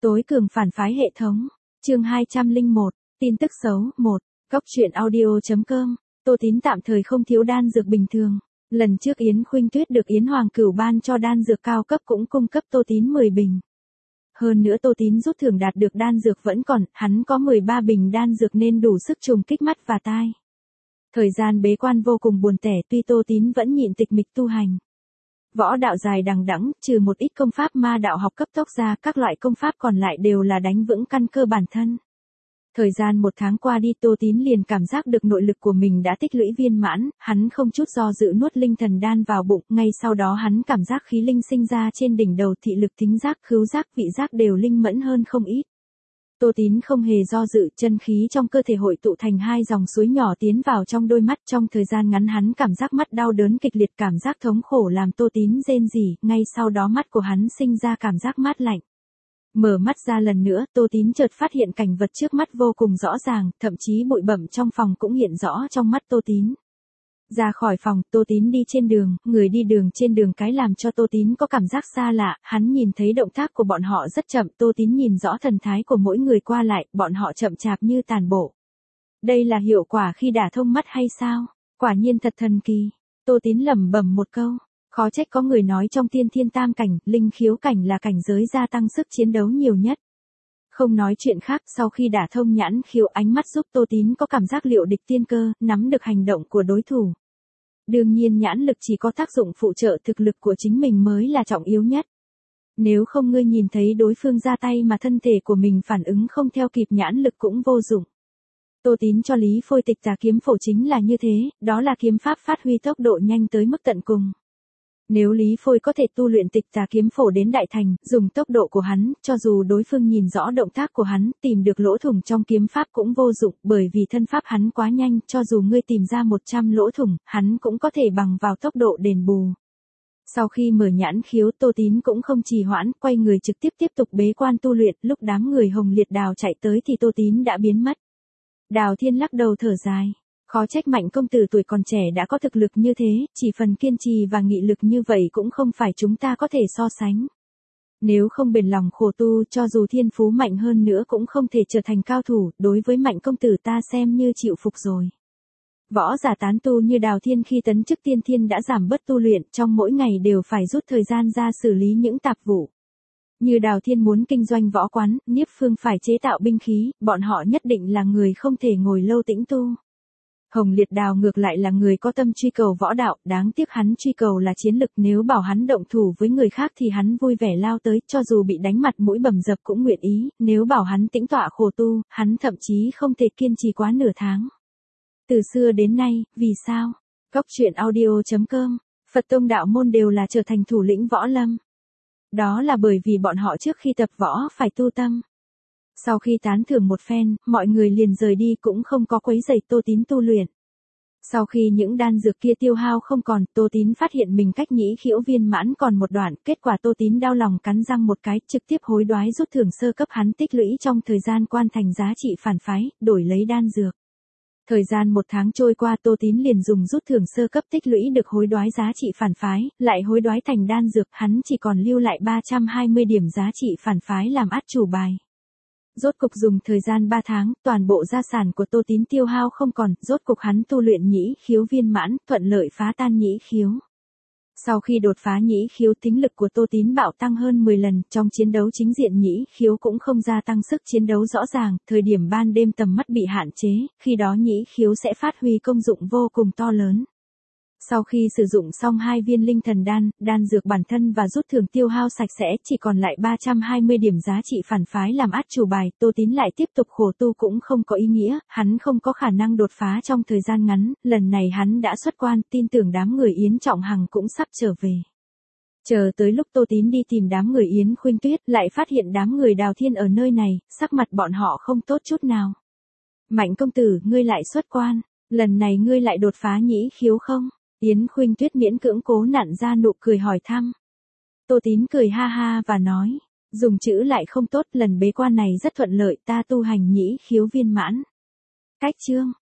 Tối cường phản phái hệ thống. Chương 201, tin tức xấu 1. Góc truyện audio.com. Tô Tín tạm thời không thiếu đan dược bình thường. Lần trước Yến Khuynh Tuyết được Yến Hoàng Cửu ban cho đan dược cao cấp cũng cung cấp Tô Tín 10 bình. Hơn nữa Tô Tín rút thưởng đạt được đan dược vẫn còn, hắn có 13 bình đan dược nên đủ sức trùng kích mắt và tai. Thời gian bế quan vô cùng buồn tẻ, tuy Tô Tín vẫn nhịn tịch mịch tu hành. Võ đạo dài đằng đẵng, trừ một ít công pháp ma đạo học cấp tốc ra, các loại công pháp còn lại đều là đánh vững căn cơ bản thân. Thời gian 1 tháng qua đi, Tô Tín liền cảm giác được nội lực của mình đã tích lũy viên mãn, hắn không chút do dự nuốt linh thần đan vào bụng, ngay sau đó hắn cảm giác khí linh sinh ra trên đỉnh đầu, thị lực, thính giác, khứu giác, vị giác đều linh mẫn hơn không ít. Tô Tín không hề do dự, chân khí trong cơ thể hội tụ thành 2 dòng suối nhỏ tiến vào trong đôi mắt, trong thời gian ngắn hắn cảm giác mắt đau đớn kịch liệt, cảm giác thống khổ làm Tô Tín rên rỉ, ngay sau đó mắt của hắn sinh ra cảm giác mát lạnh. Mở mắt ra lần nữa, Tô Tín chợt phát hiện cảnh vật trước mắt vô cùng rõ ràng, thậm chí bụi bặm trong phòng cũng hiện rõ trong mắt Tô Tín. Ra khỏi phòng, Tô Tín đi trên đường, người đi đường trên đường cái làm cho Tô Tín có cảm giác xa lạ, hắn nhìn thấy động tác của bọn họ rất chậm, Tô Tín nhìn rõ thần thái của mỗi người qua lại, bọn họ chậm chạp như tàn bộ. Đây là hiệu quả khi đả thông mắt hay sao? Quả nhiên thật thần kỳ. Tô Tín lẩm bẩm một câu, khó trách có người nói trong tiên thiên tam cảnh, linh khiếu cảnh là cảnh giới gia tăng sức chiến đấu nhiều nhất. Không nói chuyện khác, sau khi đả thông nhãn khiếu, ánh mắt giúp Tô Tín có cảm giác liệu địch tiên cơ, nắm được hành động của đối thủ. Đương nhiên nhãn lực chỉ có tác dụng phụ trợ, thực lực của chính mình mới là trọng yếu nhất. Nếu không ngươi nhìn thấy đối phương ra tay mà thân thể của mình phản ứng không theo kịp, nhãn lực cũng vô dụng. Tô Tín cho Lý Phôi tịch tà kiếm phổ chính là như thế, đó là kiếm pháp phát huy tốc độ nhanh tới mức tận cùng. Nếu Lý Phôi có thể tu luyện tịch tà kiếm phổ đến đại thành, dùng tốc độ của hắn, cho dù đối phương nhìn rõ động tác của hắn, tìm được lỗ thủng trong kiếm pháp cũng vô dụng, bởi vì thân pháp hắn quá nhanh, cho dù ngươi tìm ra 100 lỗ thủng, hắn cũng có thể bằng vào tốc độ đền bù. Sau khi mở nhãn khiếu, Tô Tín cũng không trì hoãn, quay người trực tiếp tục bế quan tu luyện, lúc đám người Hồng Liệt Đào chạy tới thì Tô Tín đã biến mất. Đào Thiên lắc đầu thở dài. Khó trách Mạnh công tử tuổi còn trẻ đã có thực lực như thế, chỉ phần kiên trì và nghị lực như vậy cũng không phải chúng ta có thể so sánh. Nếu không bền lòng khổ tu, cho dù thiên phú mạnh hơn nữa cũng không thể trở thành cao thủ, đối với Mạnh công tử ta xem như chịu phục rồi. Võ giả tán tu như Đào Thiên khi tấn chức tiên thiên đã giảm bớt tu luyện, trong mỗi ngày đều phải rút thời gian ra xử lý những tạp vụ. Như Đào Thiên muốn kinh doanh võ quán, Niếp Phương phải chế tạo binh khí, bọn họ nhất định là người không thể ngồi lâu tĩnh tu. Hồng Liệt Đào ngược lại là người có tâm truy cầu võ đạo, đáng tiếc hắn truy cầu là chiến lực, nếu bảo hắn động thủ với người khác thì hắn vui vẻ lao tới, cho dù bị đánh mặt mũi bầm dập cũng nguyện ý, nếu bảo hắn tĩnh tọa khổ tu, hắn thậm chí không thể kiên trì quá nửa tháng. Từ xưa đến nay, vì sao? Góc truyện audio.com, Phật tông đạo môn đều là trở thành thủ lĩnh võ lâm. Đó là bởi vì bọn họ trước khi tập võ phải tu tâm. Sau khi tán thưởng một phen, mọi người liền rời đi cũng không có quấy rầy Tô Tín tu luyện. Sau khi những đan dược kia tiêu hao không còn, Tô Tín phát hiện mình cách nhĩ khiễu viên mãn còn một đoạn, kết quả Tô Tín đau lòng cắn răng một cái, trực tiếp hối đoái rút thưởng sơ cấp hắn tích lũy trong thời gian quan thành giá trị phản phái, đổi lấy đan dược. Thời gian 1 tháng trôi qua, Tô Tín liền dùng rút thưởng sơ cấp tích lũy được hối đoái giá trị phản phái, lại hối đoái thành đan dược, hắn chỉ còn lưu lại 320 điểm giá trị phản phái làm át chủ bài. Rốt cục dùng thời gian 3 tháng, toàn bộ gia sản của Tô Tín tiêu hao không còn, rốt cục hắn tu luyện nhĩ khiếu viên mãn, thuận lợi phá tan nhĩ khiếu. Sau khi đột phá nhĩ khiếu, tính lực của Tô Tín bạo tăng hơn 10 lần, trong chiến đấu chính diện nhĩ khiếu cũng không gia tăng sức chiến đấu rõ ràng, thời điểm ban đêm tầm mắt bị hạn chế, khi đó nhĩ khiếu sẽ phát huy công dụng vô cùng to lớn. Sau khi sử dụng xong 2 viên linh thần đan, đan dược bản thân và rút thưởng tiêu hao sạch sẽ, chỉ còn lại 320 điểm giá trị phản phái làm át chủ bài, Tô Tín lại tiếp tục khổ tu cũng không có ý nghĩa, hắn không có khả năng đột phá trong thời gian ngắn, lần này hắn đã xuất quan, tin tưởng đám người Yến Trọng Hằng cũng sắp trở về. Chờ tới lúc Tô Tín đi tìm đám người Yến Khuynh Tuyết, lại phát hiện đám người Đào Thiên ở nơi này, sắc mặt bọn họ không tốt chút nào. Mạnh công tử, ngươi lại xuất quan, lần này ngươi lại đột phá nhĩ khiếu không? Yến Khuynh Tuyết miễn cưỡng cố nặn ra nụ cười hỏi thăm. Tô Tín cười ha ha và nói, dùng chữ lại không tốt, lần bế quan này rất thuận lợi, ta tu hành nhĩ khiếu viên mãn. Cách chương